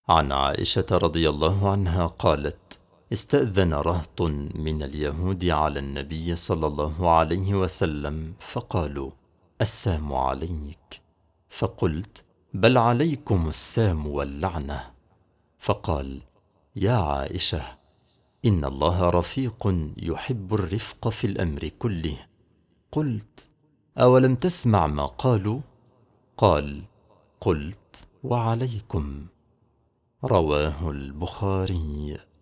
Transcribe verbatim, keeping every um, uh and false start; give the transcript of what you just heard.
عن عائشة رضي الله عنها قالت: استأذن رهط من اليهود على النبي صلى الله عليه وسلم فقالوا: السام عليك. فقلت: بل عليكم السام واللعنة. فقال: يا عائشة، إن الله رفيق يحب الرفق في الأمر كله. قلت: أولم تسمع ما قالوا؟ قال: قلت: وعليكم. رواه البخاري.